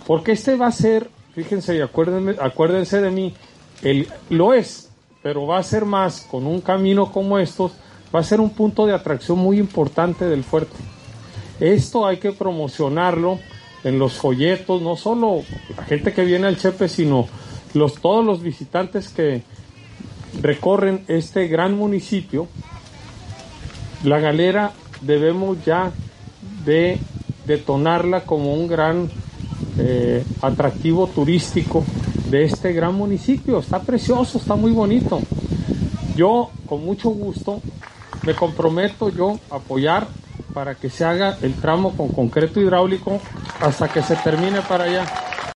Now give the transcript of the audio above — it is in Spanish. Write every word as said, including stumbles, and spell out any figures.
porque este va a ser, fíjense y acuérdense, acuérdense de mí, el, lo es, pero va a ser más con un camino como estos, va a ser un punto de atracción muy importante del fuerte. Esto hay que promocionarlo en los folletos, no solo la gente que viene al Chepe, sino los, todos los visitantes que recorren este gran municipio. La Galera debemos ya de detonarla como un gran eh, atractivo turístico de este gran municipio. Está precioso, está muy bonito. Yo con mucho gusto me comprometo yo a apoyar para que se haga el tramo con concreto hidráulico hasta que se termine para allá.